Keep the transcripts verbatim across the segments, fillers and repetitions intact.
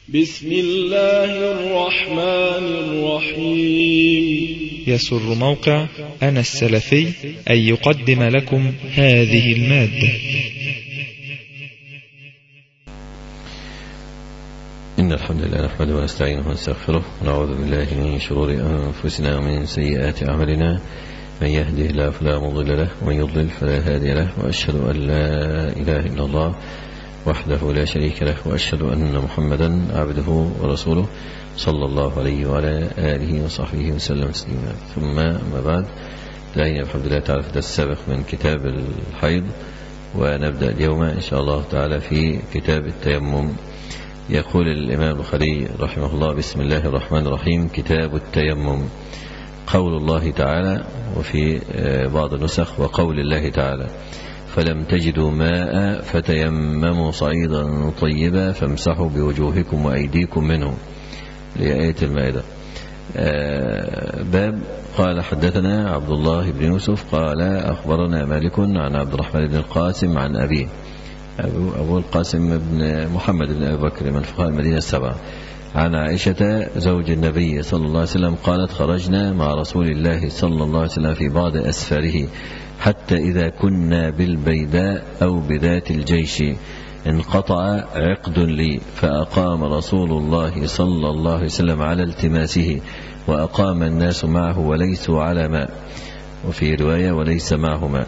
بسم الله الرحمن الرحيم. يسر موقع أنا السلفي أن يقدم لكم هذه المادة. إن الحمد لله نحمده ونستعينه ونستغفره ونعوذ بالله من شرور أنفسنا ومن سيئات أعمالنا. من يهده الله فلا مضل له ومن يضلل فلا هادي له، وأشهد أن لا إله إلا الله وحده لا شريك له، وأشهد أن محمدا عبده ورسوله صلى الله عليه وعلى آله وصحبه وسلم تسليما. ثم ما بعد، انتهينا بحمد الله تعالى في الدرس السابق من كتاب الحيض، ونبدأ اليوم إن شاء الله تعالى في كتاب التيمم. يقول الإمام البخاري رحمه الله: بسم الله الرحمن الرحيم. كتاب التيمم. قول الله تعالى، وفي بعض النسخ وقول الله تعالى: فلم تجدوا ماء فتيمموا صعيدا طيبا فامسحوا بوجوهكم وأيديكم منه، لآية المائدة. باب. قال: حدثنا عبد الله بن يوسف قال: أخبرنا مالك عن عبد الرحمن بن القاسم عن أبيه أبو, أبو القاسم بن محمد بن أبي بكر من فقهاء المدينة السبعة، عن عائشة زوج النبي صلى الله عليه وسلم قالت: خرجنا مع رسول الله صلى الله عليه وسلم في بعض أسفاره، حتى إذا كنا بالبيداء أو بذات الجيش انقطع عقد لي، فأقام رسول الله صلى الله عليه وسلم على التماسه، وأقام الناس معه وليسوا على ماء، وفي رواية وليس معه ماء.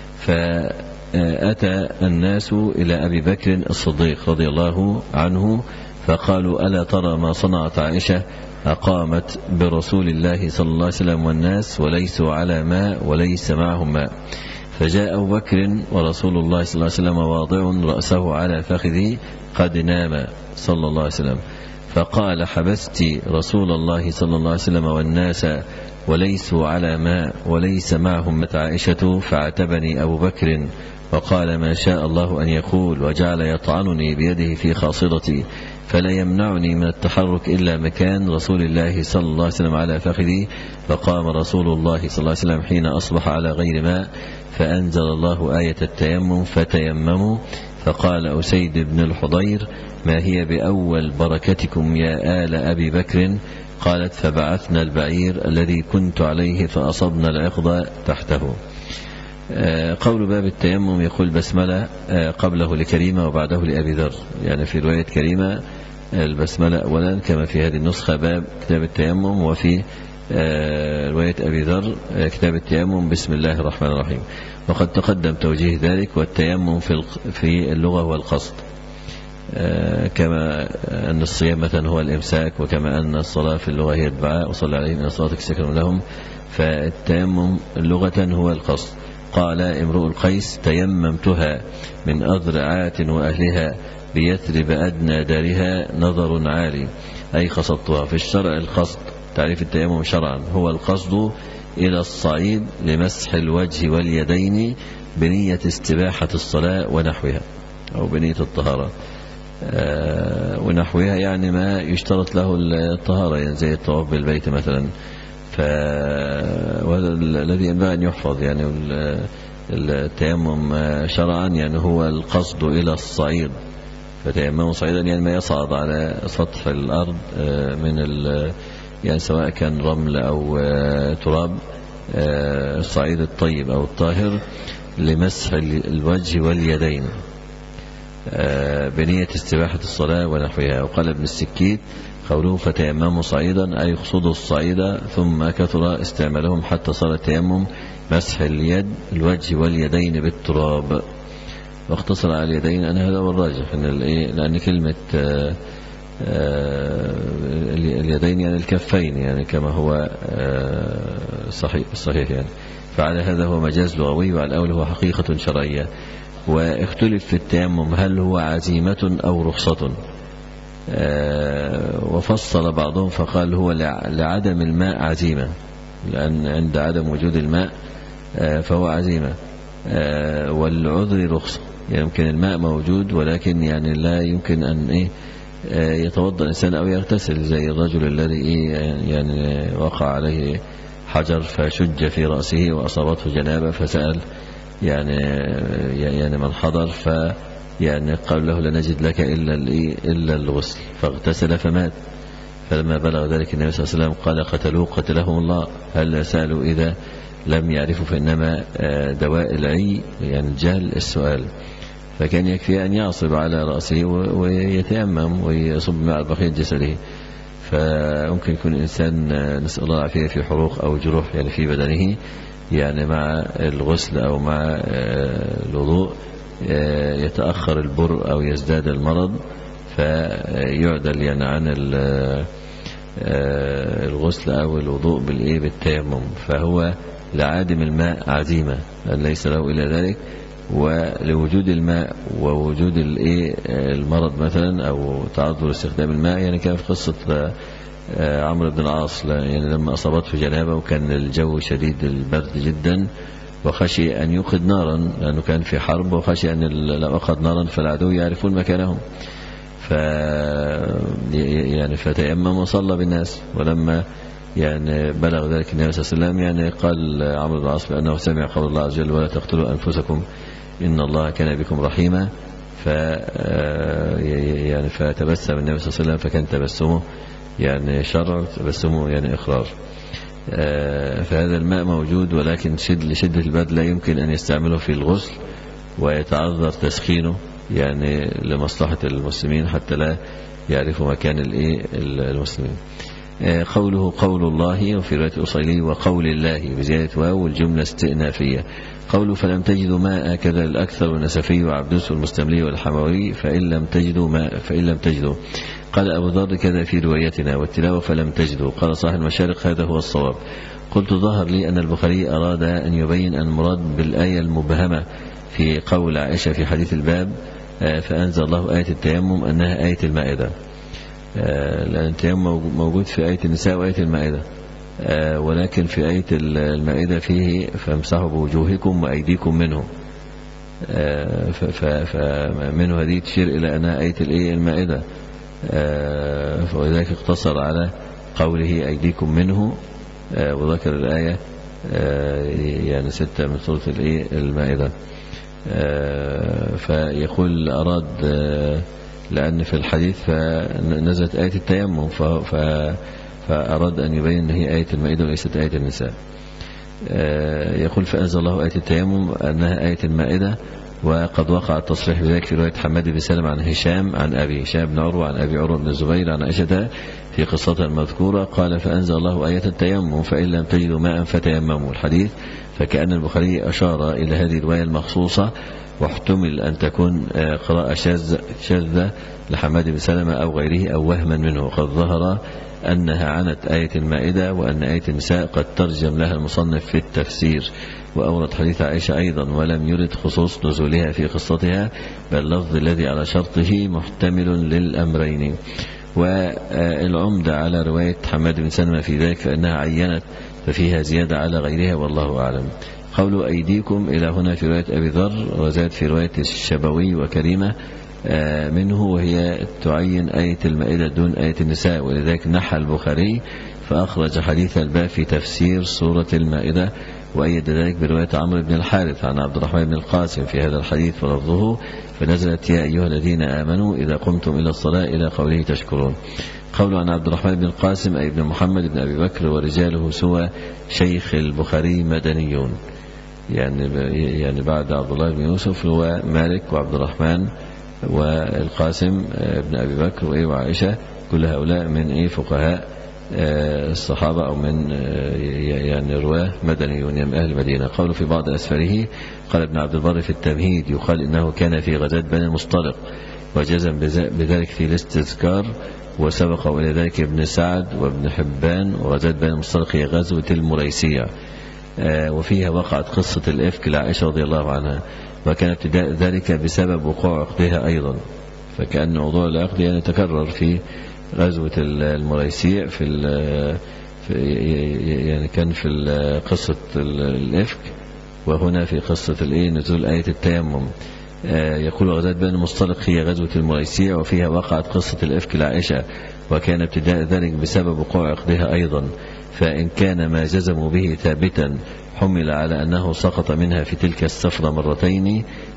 فأتى الناس إلى أبي بكر الصديق رضي الله عنه فقالوا: ألا ترى ما صنعت عائشة؟ أقامت برسول الله صلى الله عليه وسلم والناس وليسوا على ماء وليس معهم ماء. فجاء أبو بكر ورسول الله صلى الله عليه وسلم واضع رأسه على فخذه قد نام صلى الله عليه وسلم، فقال: حبست رسول الله صلى الله عليه وسلم والناس وليسوا على ماء وليس معهم ماء. عائشة فعتبني أبو بكر وقال: ما شاء الله أن يقول، وجعل يطعنني بيده في خاصرتي، فلا يمنعني من التحرك إلا مكان رسول الله صلى الله عليه وسلم على فخذي. فقام رسول الله صلى الله عليه وسلم حين أصبح على غير ماء، فأنزل الله آية التيمم: فتيمموا. فقال أسيد بن الحضير: ما هي بأول بركتكم يا آل أبي بكر؟ قالت: فبعثنا البعير الذي كنت عليه فأصبنا العقد تحته. قول باب التيمم. يقول بسملة قبله لكريمة وبعده لأبي ذر، يعني في رواية كريمة البسملة أولا كما في هذه النسخة باب كتاب التيمم، وفي رواية أبي ذر كتاب التيمم بسم الله الرحمن الرحيم. وقد تقدم توجيه ذلك. والتيمم في اللغة هو القصد، كما أن الصيام مثلا هو الإمساك، وكما أن الصلاة في اللغة هي الدعاء: وصلى عليهم إن صلاتك سكن لهم. فالتيمم لغة هو القصد. قال امرؤ القيس: تيممتها من أذرعات وأهلها بيثرب أدنى دارها نظر عالي، أي قصدتها. في الشرع القصد، تعريف التيمم شرعا، هو القصد إلى الصعيد لمسح الوجه واليدين بنية استباحة الصلاة ونحوها، أو بنية الطهارة ونحوها، يعني ما يشترط له الطهارة، يعني زي الطواف بالبيت مثلا. وهذا الذي ينبغي أن يحفظ، يعني التيمم شرعا يعني هو القصد إلى الصعيد. فتيمم صعيدا يعني ما يصعد على سطح الأرض من يعني سواء كان رمل أو تراب، الصعيد الطيب أو الطاهر، لمسح الوجه واليدين بنية استباحة الصلاة ونحوها. وقال ابن السكيت: قوله فتيمموا صعيدا أي يقصدوا الصعيد، ثم كثر استعمالهم حتى صار التيمم مسح اليد الوجه واليدين بالتراب. واختصر على اليدين أن هذا هو الراجح، لأن كلمة اليدين يعني الكفين، يعني كما هو صحيح الصحيح يعني. فعلى هذا هو مجاز لغوي، وعلى الأول هو حقيقة شرعية. واختلف في التيمم هل هو عزيمة أو رخصة، وفصل بعضهم فقال هو لعدم الماء عزيمة، لأن عند عدم وجود الماء فهو عزيمة، والعذر رخصة، يعني يمكن الماء موجود ولكن يعني لا يمكن أن إيه يتوضأ الإنسان أو يغتسل، زي الرجل الذي إيه يعني وقع عليه حجر فشج في رأسه وأصابته جنابة، فسأل يعني يعني من حضر يعني قال له لا نجد لك إلا إلا الغسل، فاغتسل فمات. فلما بلغ ذلك النبي صلى الله عليه وسلم قال قتلوه قتلهم الله، هل سألوا إذا لم يعرفوا فإنما دواء العي يعني الجهل السؤال. فكان يكفي أن يعصب على رأسه ويتيمم ويصب ماء بقية جسده. فممكن يكون إنسان نسأل الله العافية في حروق أو جروح يعني في بدنه، يعني مع الغسل أو مع الوضوء يتأخر البر أو يزداد المرض فيعدل يعني عن الغسل أو الوضوء بالإيه بالتيمم. فهو لعادم الماء عزيمة ليس له إلى ذلك، ولوجود الماء ووجود الايه المرض مثلا او تعذر استخدام الماء. يعني كان في قصة عمرو بن العاص يعني لما اصابته جنابه وكان الجو شديد البرد جدا وخشي ان يوقد نارا لانه كان في حرب، وخشي ان لو اوقد نارا فالعدو يعرفون مكانهم، ف يعني فتيمم وصلى بالناس. ولما يعني بلغ ذلك النبي صلى الله عليه وسلم يعني قال عمرو بن العاص بأنه سمع قول الله عز وجل ولا تقتلوا أنفسكم إن الله كان بكم رحيما. ف يعني فتبسم النبي صلى الله عليه وسلم، فكان تبسمه يعني شرع، تبسمه يعني إقرار. فهذا الماء موجود، ولكن شد لشدة البرد لا يمكن أن يستعمله في الغسل، ويتعذر تسخينه يعني لمصلحة المسلمين حتى لا يعرفوا مكان الايه المسلمين. قوله قول الله، وفي رواية الأصيلي وقول الله بزيادة واو والجملة استئنافية. قوله فلم تجدوا ماء كذا الأكثر والنسفي وعبدوس والمستملي والحموي فإن لم تجدوا ماء فإن لم تجدوا. قال أبو ذر كذا في روايتنا، والتلاوة فلم تجدوا. قال صاحب المشارق هذا هو الصواب. قلت ظهر لي أن البخاري أراد أن يبين أن المراد بالآية المبهمة في قول عائشة في حديث الباب فأنزل الله آية التيمم أنها آية المائدة، لأن التيمم موجود في آية النساء وآية المائدة، ولكن في آية المائدة فيه فامسحوا بوجوهكم وأيديكم منه، فمنه هذه تشير إلى أنها آية المائدة، ولذلك اقتصر على قوله أيديكم منه وذكر الآية يعني ستة من سورة المائدة. فيقول أراد لأن في الحديث فنزلت آية التيمم فأراد أن يبين أن هي آية المائدة وليست آية النساء. يقول فأنزل الله آية التيمم أنها آية المائدة، وقد وقع التصريح بذلك في رواية حماد بن سلمة عن هشام عن أبي هشام بن عروة عن أبي عروة بن الزبير عن عائشة في قصتها المذكورة قال فأنزل الله آية التيمم فإن لم تجدوا ماء فتيمموا الحديث. فكأن البخاري أشار إلى هذه الرواية المخصوصة، واحتمل أن تكون قراءة شاذة لحماد بن سلمة أو غيره أو وهما منه. قد ظهر أنها عنت آية المائدة، وأن آية النساء قد ترجم لها المصنف في التفسير، وأورد حديث عائشة أيضا ولم يرد خصوص نزولها في قصتها، بل اللفظ الذي على شرطه محتمل للأمرين. والعمدة على رواية حماد بن سلمة في ذلك فإنها عينت ففيها زيادة على غيرها والله أعلم. قول أيديكم إلى هنا في رواية أبي ذر، وزاد في رواية الشبوي وكريمة منه، وهي تعين آية المائدة دون آية النساء، ولذلك نحى البخاري فأخرج حديث الباب في تفسير سورة المائدة، وأيد ذلك برواية عمرو بن الحارث عن عبد الرحمن بن القاسم في هذا الحديث ولفظه فنزلت يا أيها الذين آمنوا إذا قمتم إلى الصلاة إلى قوله تشكرون. قول عن عبد الرحمن بن القاسم أي ابن محمد بن أبي بكر ورجاله سوى شيخ البخاري مدنيون، يعني يعني بعد عبد الله بن يوسف هو مالك وعبد الرحمن والقاسم بن أبي بكر وعائشة، كل هؤلاء من إيه فقهاء الصحابة أو من يعني رواه مدنيون من أهل المدينة. قالوا في بعض أسفاره قال ابن عبد البر في التمهيد يقال إنه كان في غزاة بني المصطلق، وجزم بذلك في الاستذكار، وسبق إلى ذلك ابن سعد وابن حبان. وغزاة بني المصطلق هي غزوة المريسية، وفيها وقعت قصة الإفك لعائشة رضي الله عنها، وكان ابتداء ذلك بسبب وقوع عقدها أيضا، فكأن موضوع العقد يعني تكرر في غزوة المريسيع في, في يعني كان في قصة الإفك، وهنا في قصة الإيه نزول آية التيمم. يقول غزاة بني المصطلق هي غزوة المريسيع، وفيها وقعت قصة الإفك لعائشة، وكان ابتداء ذلك بسبب وقوع عقدها أيضا، فإن كان ما جزموا به ثابتا حمل على أنه سقط منها في تلك السفرة مرتين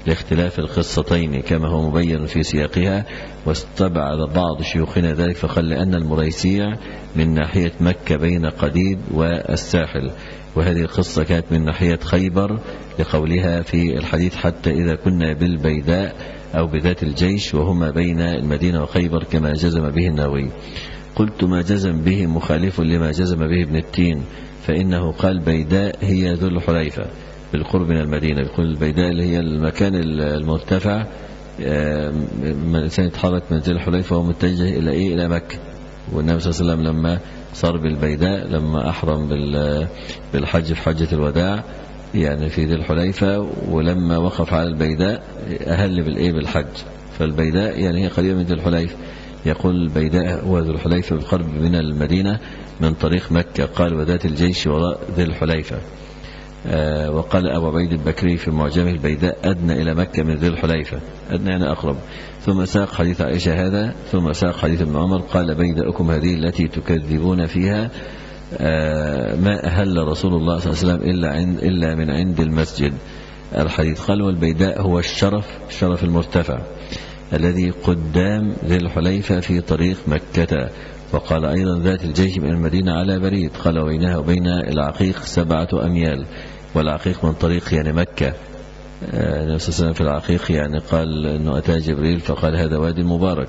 لاختلاف القصتين كما هو مبين في سياقها. واستبعد بعض شيوخنا ذلك فقال لأن المريسيع من ناحية مكة بين قديد والساحل، وهذه القصة كانت من ناحية خيبر لقولها في الحديث حتى إذا كنا بالبيداء أو بذات الجيش وهما بين المدينة وخيبر كما جزم به النووي. قلت ما جزم به مخالف لما جزم به ابن التين، فإنه قال بيداء هي ذو الحليفة بالقرب من المدينة. يقول البيداء اللي هي المكان المرتفع، من الإنسان يتحرك من ذي الحليفة وهو متجه إلى إيه؟ إلى مكة. والنبي صلى الله عليه وسلم لما صار بالبيداء لما أحرم بالحج في حجة الوداع يعني في ذي الحليفة، ولما وقف على البيداء أهل بالإيه؟ بالحج. فالبيداء يعني هي قريبة من ذي الحليفة. يقول البيداء هو ذو الحليفة بالقرب من المدينة من طريق مكة. قال وذات الجيش وراء ذي الحليفة. آه وقال أبو عبيد البكري في معجمه البيداء أدنى إلى مكة من ذي الحليفة، أدنى يعني أقرب. ثم ساق حديث عائشة هذا، ثم ساق حديث ابن عمر قال بيداءكم هذه التي تكذبون فيها آه ما أهل رسول الله صلى الله عليه وسلم إلا, عند إلا من عند المسجد. الحديث قال والبيداء هو الشرف، الشرف المرتفع الذي قدام ذي الحليفة في طريق مكة. وقال أيضا ذات الجيش من المدينة على بريد، قال بينها وبين العقيق سبعة أميال، والعقيق من طريق يعني مكة. النبي صلى الله عليه وسلم في العقيق يعني قال أنه أتى جبريل فقال هذا وادي مبارك،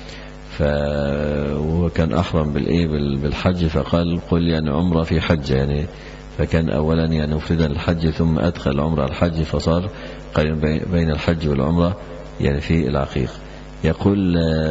فهو كان أحرم بالإيه بالحج فقال قل يعني عمرة في حج يعني، فكان أولا يعني مفردا الحج ثم أدخل العمرة على الحج فصار قريبا بين الحج والعمرة يعني في العقيق. يقول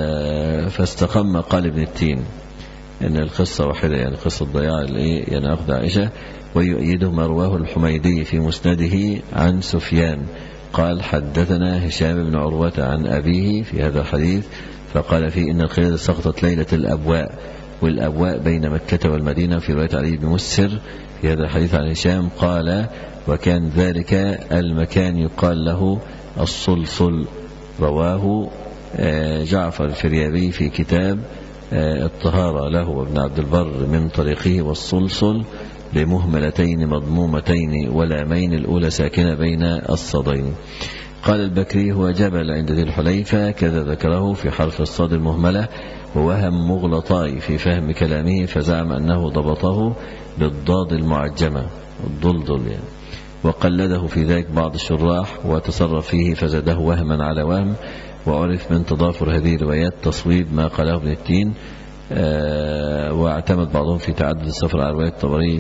فاستقم قال ابن التين إن القصة واحدة يعني قصة ضياع يعني أخذ عائشة. ويؤيده ما رواه الحميدي في مسنده عن سفيان قال حدثنا هشام بن عروة عن أبيه في هذا الحديث فقال فيه إن القلادة سقطت ليلة الأبواء، والأبواء بين مكة والمدينة. في رواية علي بن مسر في هذا الحديث عن هشام قال وكان ذلك المكان يقال له الصلصل. رواه جعفر الفريابي في كتاب الطهارة له وابن عبد البر من طريقه والصلصل بمهملتين مضمومتين ولامين الأولى ساكنة بين الصدين. قال البكري هو جبل عند ذي الحليفة كذا ذكره في حرف الصاد المهملة، ووهم مغلطاي في فهم كلامه فزعم أنه ضبطه بالضاد المعجمة الضلضل يعني، وقلده في ذلك بعض الشراح وتصرف فيه فزاده وهما على وهم. وعرف من تضافر هذه الروايات تصويب ما قاله ابن التين، آه واعتمد بعضهم في تعدد السفر على رواية الطبري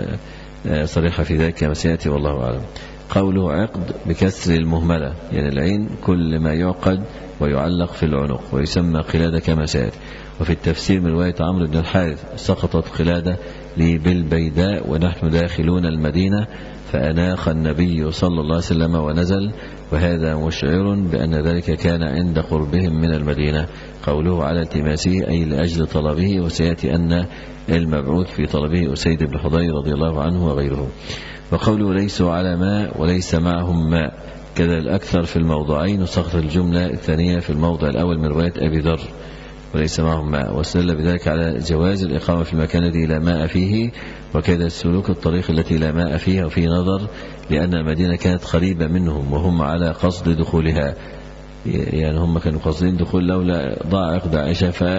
آه صريحة في ذلك كما سيأتي والله أعلم. قوله عقد بكسر المهملة يعني العين كل ما يعقد ويعلق في العنق ويسمى قلادة كما سيأتي. وفي التفسير من رواية عمرو بن الحارث سقطت قلادة لي بالبيداء ونحن داخلون المدينة فأناخ النبي صلى الله عليه وسلم ونزل، وهذا مشعر بأن ذلك كان عند قربهم من المدينة. قوله على التماسه أي لأجل طلبه، وسيأتي أن المبعوث في طلبه أسيد بن حضير رضي الله عنه وغيره. وقوله ليسوا على ماء وليس معهم ماء كذا الأكثر في الموضعين، وسقط الجملة الثانية في الموضع الأول من رواية أبي ذر وليس معهم ماء، واستدل بذلك على جواز الإقامة في المكان الذي لا ماء فيه، وكذا السلوك الطريق التي لا ماء فيها. وفي نظر لأن المدينة كانت قريبة منهم وهم على قصد دخولها، يعني هم كانوا قاصدين دخول لولا ضاع عقد عائشة ف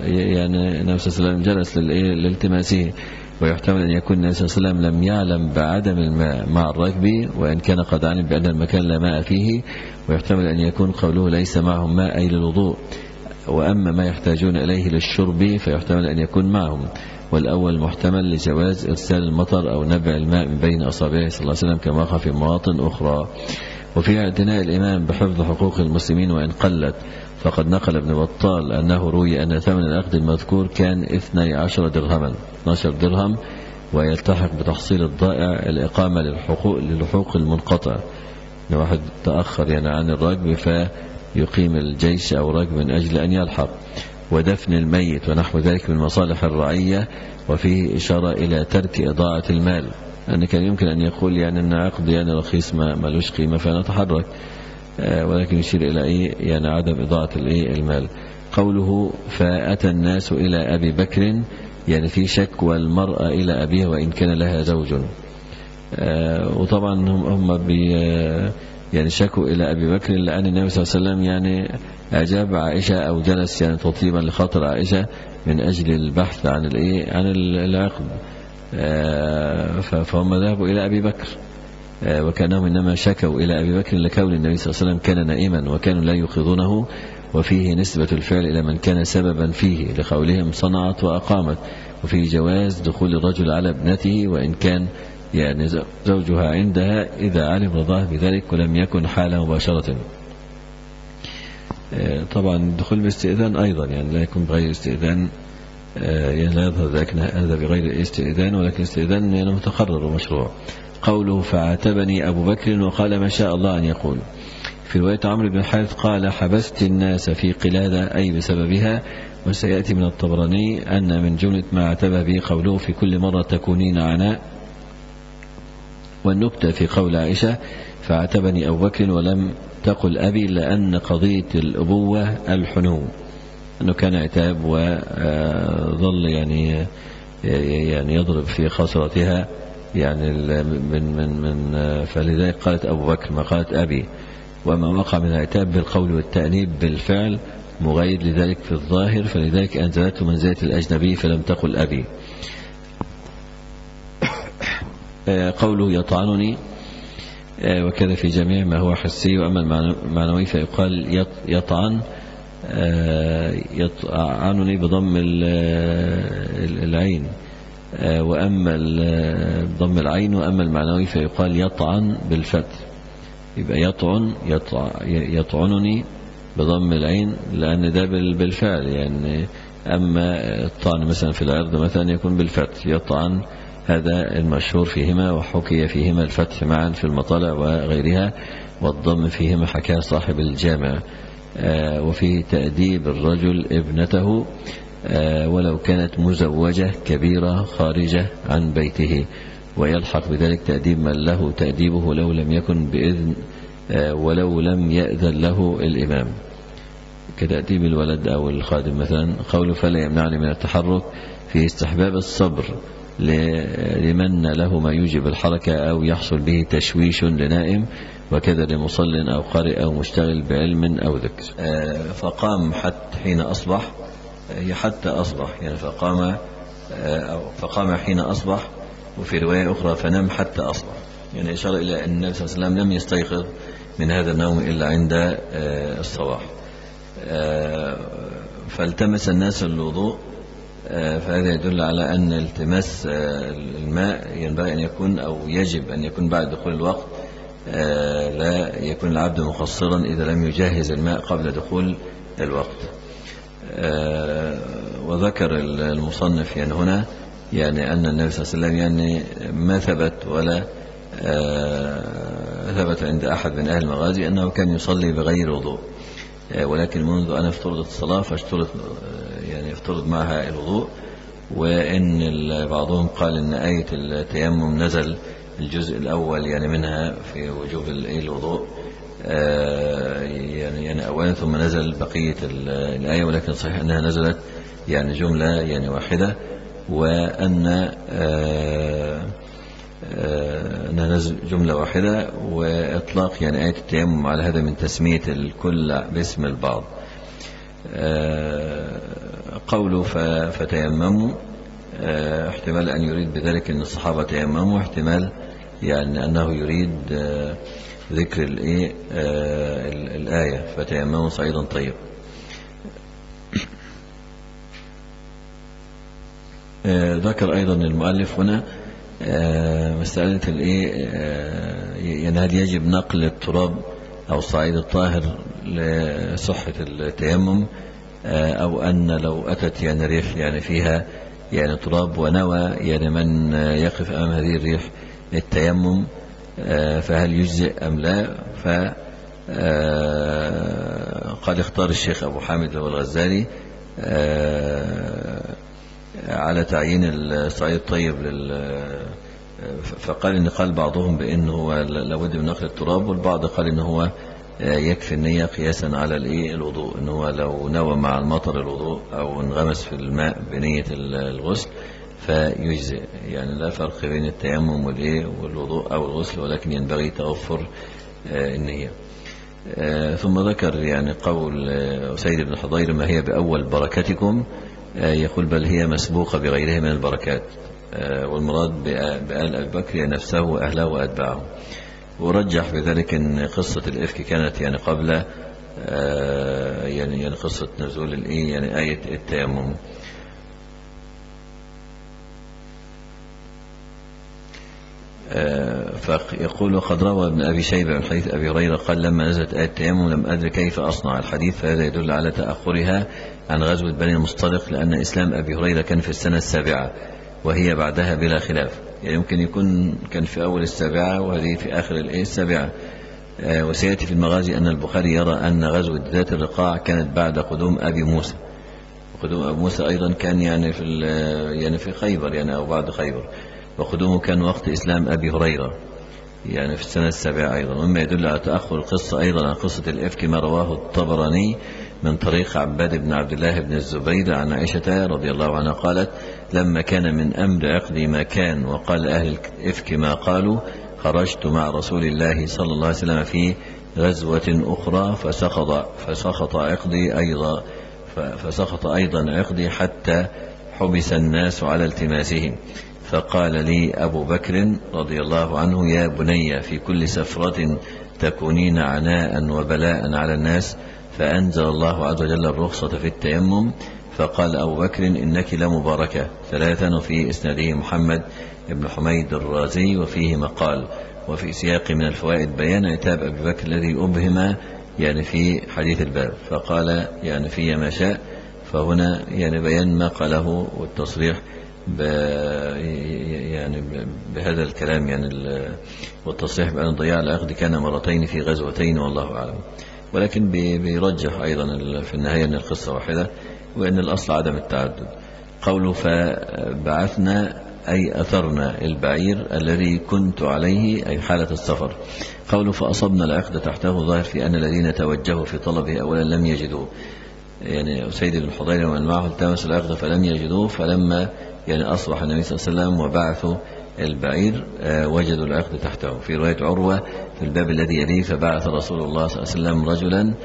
يعني النبي صلى الله عليه وسلم جلس للالتماسه. ويحتمل أن يكون النبي صلى الله عليه وسلم لم يعلم بعدم الماء مع الركب وإن كان قد علم بأن المكان لا ماء فيه. ويحتمل أن يكون قوله ليس معهم ماء أي للوضوء، وأما ما يحتاجون إليه للشرب فيحتمل أن يكون معهم، والأول محتمل لجواز إرسال المطر أو نبع الماء من بين أصابعه صلى الله عليه وسلم كما وقع في مواطن أخرى. وفي اعتناء الإمام بحفظ حقوق المسلمين وإن قلت، فقد نقل ابن بطال أنه روي أن ثمن العقد المذكور كان اثني عشر درهما اثني عشر درهم، ويلتحق بتحصيل الضائع الإقامة للحقوق للحقوق المنقطع، إن واحد تأخر يعني عن الركب فيقيم الجيش أو ركب من أجل أن يلحق، ودفن الميت ونحو ذلك من مصالح الرعية. وفيه إشارة إلى ترك إضاعة المال، أن كان يمكن أن يقول يعني أن عقد يعني رخيص ما ملوش قيمة فنتحرك، ولكن يشير إلى إيه يعني عدم إضاعة المال. قوله فأتى الناس إلى أبي بكر يعني في شكوى المرأة إلى أبيها وإن كان لها زوج. وطبعا هم, هم يعني شكوا إلى أبي بكر، لأن النبي صلى الله عليه وسلم يعني أجاب عائشة أو جلس يعني تطيبا لخاطر عائشة من أجل البحث عن الإيه عن العقد، فهم ذهبوا إلى أبي بكر، وكانهم إنما شكوا إلى أبي بكر لكون النبي صلى الله عليه وسلم كان نائما وكانوا لا يوقظونه، وفيه نسبة الفعل إلى من كان سببا فيه لقولهم صنعت وأقامت، وفيه جواز دخول الرجل على ابنته وإن كان يعني زوجها عندها إذا علم رضاه بذلك ولم يكن حاله مباشرة. طبعا الدخول باستئذان أيضا يعني لا يكون بغير استئذان، يعني لا يظهر ذلك هذا بغير استئذان، ولكن استئذان يعني متقرر ومشروع. قوله فعاتبني أبو بكر وقال ما شاء الله أن يقول. في رواية عمرو بن الحارث قال حبست الناس في قلادة أي بسببها. وسيأتي من الطبراني أن من جملة ما عاتبه به قوله في كل مرة تكونين عناء. والنكتة في قول عائشة فعاتبني أبو بكر ولم تقل أبي، لأن قضية الأبوة الحنو، أنه كان عتاب وظل يعني يعني يضرب في خاصرتها يعني من من من فلذلك قالت أبو بكر ما قالت أبي. وما وقع من العتاب بالقول والتأنيب بالفعل مغاير لذلك في الظاهر، فلذلك أنزلته منزلة الأجنبي فلم تقل أبي. قوله يطعنني وكذا في جميع ما هو حسي، وأما المعنوي فيقال يطعن يطعنني بضم العين، وأما بضم العين، وأما المعنوي فيقال يطعن بالفتح، يبقى يطعن يطعنني بضم العين لأن ده بالفعل يعني. أما الطعن مثلا في العرض مثلا يكون بالفتح يطعن، هذا المشهور فيهما، وحكي فيهما الفتح معا في المطالع وغيرها، والضم فيهما حكاه صاحب الجامع. وفي تأديب الرجل ابنته ولو كانت مزوجة كبيرة خارجة عن بيته، ويلحق بذلك تأديب من له تأديبه لو لم يكن بإذن ولو لم يأذن له الإمام، كتأديب الولد أو الخادم مثلا. قوله فلا يمنعني من التحرك في استحباب الصبر لمن له ما يوجب الحركة أو يحصل به تشويش لنائم، وكذا لمصل أو قارئ أو مشتغل بعلم أو ذكر. فقام حتى حين أصبح، هي حتى أصبح يعني فقام أو فقام حين أصبح. وفي رواية أخرى فنام حتى أصبح، يعني إشارة إلى أن النبي صلى الله عليه وسلم لم يستيقظ من هذا النوم إلا عند الصباح. فالتمس الناس الوضوء، فهذا يدل على أن التماس الماء ينبغي أن يكون أو يجب أن يكون بعد دخول الوقت، لا يكون العبد مقصرا إذا لم يجهز الماء قبل دخول الوقت. وذكر المصنف يعني هنا يعني أن النبي صلى الله عليه وسلم يعني ما ثبت ولا ثبت عند أحد من أهل المغازي أنه كان يصلي بغير وضوء، ولكن منذ أن افترضت الصلاة فاشترط يعني افترض معها الوضوء. وإن بعضهم قال إن آية التيمم نزل الجزء الأول يعني منها في وجوب الوضوء يعني يعني أولا ثم نزل بقية الآية، ولكن صحيح أنها نزلت يعني جملة يعني واحدة، وأن أنها نزل جملة واحدة، وإطلاق يعني آية التيمم على هذا من تسمية الكل باسم البعض. قوله فتيمموا احتمال أن يريد بذلك أن الصحابة تيمموا، واحتمال يعني أنه يريد ذكر الآية فتيمموا صعيدا طيب. ذكر أيضا المؤلف هنا مسألة الإيه يعني هل يجب نقل التراب أو الصعيد الطاهر لصحة التيمم، أو أن لو أتت يعني ريح يعني فيها يعني تراب ونوى يعني من يقف أمام هذه الريح التيمم فهل يجزئ أم لا؟ فقال اختار الشيخ أبو حامد الغزالي على تعيين الصعيد الطيب لل فقال إن قال بعضهم بأنه هو لابد من نقل التراب، والبعض قال إنه هو يكفي النية قياسا على الوضوء، إنه هو لو نوى مع المطر الوضوء أو انغمس في الماء بنية الغسل فيجزئ، يعني لا فرق بين التيمم والوضوء أو الغسل، ولكن ينبغي توفر النية. ثم ذكر يعني قول أسيد بن حضير: ما هي بأول بركتكم، يقول: بل هي مسبوقة بغيرها من البركات، والمراد بآل أبي بكر نفسه وأهله وأتباعه. ورجح بذلك أن قصة الإفك كانت يعني قبل يعني يعني قصة نزول الإيه يعني آية التيمم. فيقول: وقد روى ابن أبي شيبة من حديث أبي هريرة قال: لما نزلت آية التيمم لم أدري كيف أصنع الحديث. فهذا يدل على تأخرها عن غزوة بني المصطلق، لأن إسلام أبي هريرة كان في السنة السابعة وهي بعدها بلا خلاف. يعني يمكن يكون كان في أول السابعة وهذه في آخر السابعة. وسيأتي في المغازي أن البخاري يرى أن غزوة ذات الرقاع كانت بعد قدوم أبي موسى، وقدوم أبي موسى أيضا كان يعني في يعني في خيبر يعني أو بعد خيبر، وقدومه كان وقت إسلام أبي هريرة يعني في السنة السابعة أيضا. ومما يدل على تأخر القصة أيضا عن قصة الإفك ما رواه الطبراني من طريق عباد بن عبد الله بن الزبير عن عائشة رضي الله عنها قالت: لما كان من أمر عقدي ما كان وقال أهل الإفك ما قالوا، خرجت مع رسول الله صلى الله عليه وسلم في غزوة أخرى فسقط فسقط عقدي أيضا فسقط أيضا عقدي حتى حبس الناس على التماسهم. فقال لي أبو بكر رضي الله عنه: يا بني، في كل سفرة تكونين عناء وبلاء على الناس. فأنزل الله عز وجل الرخصة في التيمم. فقال أبو بكر: إنك لمباركة. ثلاثا. وفي إسناده محمد بن حميد الرازي وفيه مقال. وفي سياق من الفوائد بيان عتاب أبي بكر الذي أبهم يعني في حديث الباب، فقال يعني في ما شاء. فهنا يعني بيان ما قاله والتصريح ب يعني بهذا الكلام يعني والتصريح بأن ضياع العقد كان مرتين في غزوتين والله أعلم. ولكن بيرجح أيضا في النهاية أن القصة واحدة وأن الأصل عدم التعدد. قوله: فبعثنا أي أثرنا البعير الذي كنت عليه أي حالة السفر. قوله: فأصبنا العقد تحته ظاهر في أن الذين توجهوا في طلبه أولا لم يجدوه، يعني أسيد بن حضير ومن معه التمس العقد فلم يجدوه، فلما يعني أصبح النبي صلى الله عليه وسلم وبعثوا البعير وجدوا العقد تحته. في رواية عروة في الباب الذي يليه: فبعث رسول الله صلى الله عليه وسلم رجلا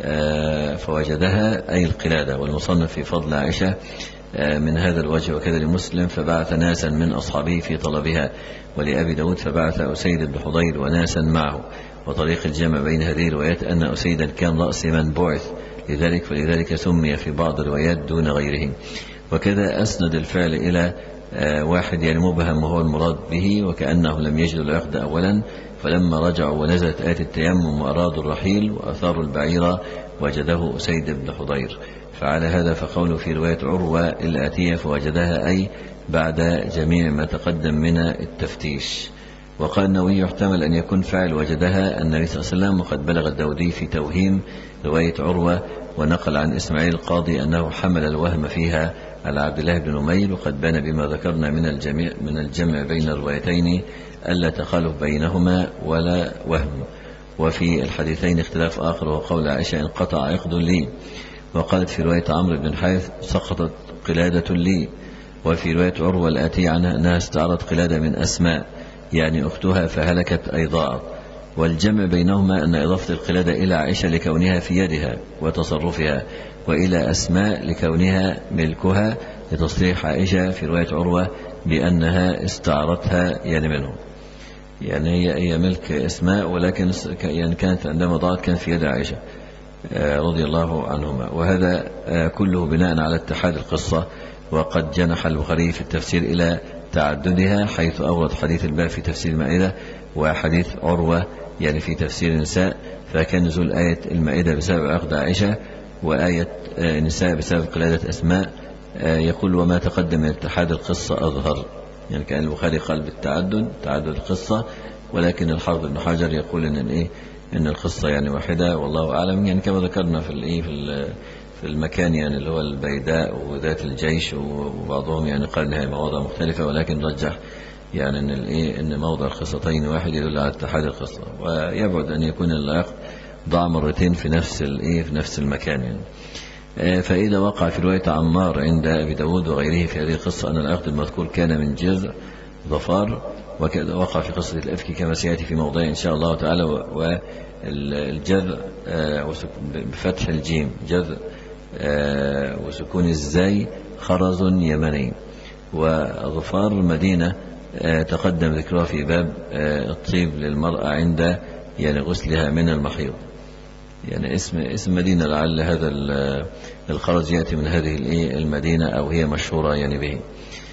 فوجدها أي القلادة. والمصنف في فضل عائشة من هذا الوجه. وكذا لمسلم: فبعث ناسا من أصحابه في طلبها. ولأبي داود: فبعث أسيد بن حضير وناسا معه. وطريق الجمع بين هذه الروايات أن أسيدا كان رأس من بعث لذلك، فلذلك سمي في بعض الروايات دون غيرهم. وكذا أسند الفعل إلى واحد يعني مبهم وهو المراد به، وكأنه لم يجدوا العقد أولا، فلما رجعوا ونزلت آية التيمم وأرادوا الرحيل وأثاروا البعير وجده أسيد بن حضير. فعلى هذا فقوله في رواية عروة الآتية: فوجدها أي بعد جميع ما تقدم من التفتيش. وقال النووي: يحتمل أن يكون فاعل وجدها النبي صلى الله عليه وسلم. وقد بلغ الداودي في توهيم رواية عروة ونقل عن إسماعيل القاضي أنه حمل الوهم فيها على عبد الله بن نمير. وقد بان بما ذكرنا من الجميع من الجمع بين الروايتين ألا تخالف بينهما ولا وهم. وفي الحديثين اختلاف آخر، وقول عائشة: انقطع عقد لي. وقالت في رواية عمرو بن الحارث: سقطت قلادة لي. وفي رواية عروة الآتية عنها أنها استعارت قلادة من أسماء يعني أختها فهلكت أي ضاعت. والجمع بينهما أن إضافة القلادة إلى عائشة لكونها في يدها وتصرفها، وإلى أسماء لكونها ملكها، لتصريح عائشة في رواية عروة بأنها استعارتها يعني منهم. يعني هي هي ملك أسماء، ولكن يعني كانت عندما ضاعت كان في يد عائشة رضي الله عنهما. وهذا كله بناء على اتحاد القصة. وقد جنح البخاري في التفسير إلى تعددها، حيث أورد حديث الباب في تفسير المائدة وحديث عروة يعني في تفسير النساء. فكان نزول آية المائدة بسبب عقد عائشة، وآية النساء بسبب قلادة أسماء. يقول: وما تقدم من اتحاد القصة أظهر. يعني كان البخاري قال بالتعدد تعدد القصة، ولكن الحافظ ابن حجر يقول إن الإيه إن القصة يعني واحدة والله أعلم. يعني كما ذكرنا في الإيه في في المكان يعني اللي هو البيداء وذات الجيش، وبعضهم يعني قال إنها مواضع مختلفة، ولكن رجح يعني إن الإيه إن موضع القصتين واحد يدل على اتحاد القصة. ويبعد أن يكون العقد ضاع مرتين في نفس الإيه في نفس المكان يعني. فإذا وقع في رواية عمار عند أبي داود وغيره في هذه القصة أن العقد المذكور كان من جذع ظفار، وكذا وقع في قصة الإفك كما سيأتي في موضع إن شاء الله تعالى. والجر بفتح الجيم جر وسكون الزاي خرز يمني. وظفار مدينة تقدم ذكرها في باب الطيب للمرأة عند يعني غسلها من المحيض، يعني اسم اسم مدينة، لعل هذا الخرز يأتي من هذه المدينة أو هي مشهورة يعني به.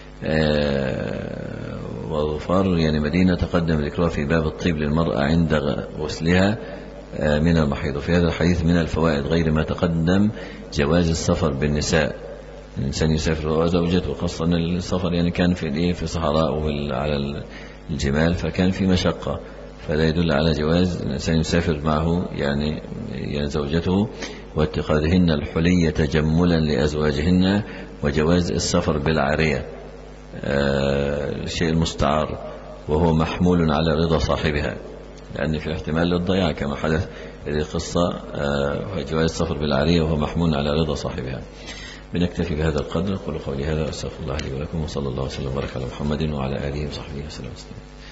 وظفار يعني مدينة تقدم ذكرها في باب الطيب للمرأة عند غسلها من المحيض. وفي هذا الحديث من الفوائد غير ما تقدم جواز السفر بالنساء، الإنسان يسافر وزوجته، خاصة أن السفر يعني كان في في صحراء وعلى الجمال فكان في مشقة، فلا يدل على جواز الإنسان يسافر معه يعني يعني زوجته، واتخاذهن الحلي تجملا لأزواجهن، وجواز السفر بالعارية الشيء المستعار وهو محمول على رضا صاحبها، لأن في احتمال للضياع كما حدث هذه القصة، جواز السفر بالعارية وهو محمول على رضا صاحبها. بنكتفي بهذا القدر. قولوا قولي هذا، أستغفر الله لي ولكم، وصلى الله وسلم وبارك على محمد وعلى آله وصحبه وسلم.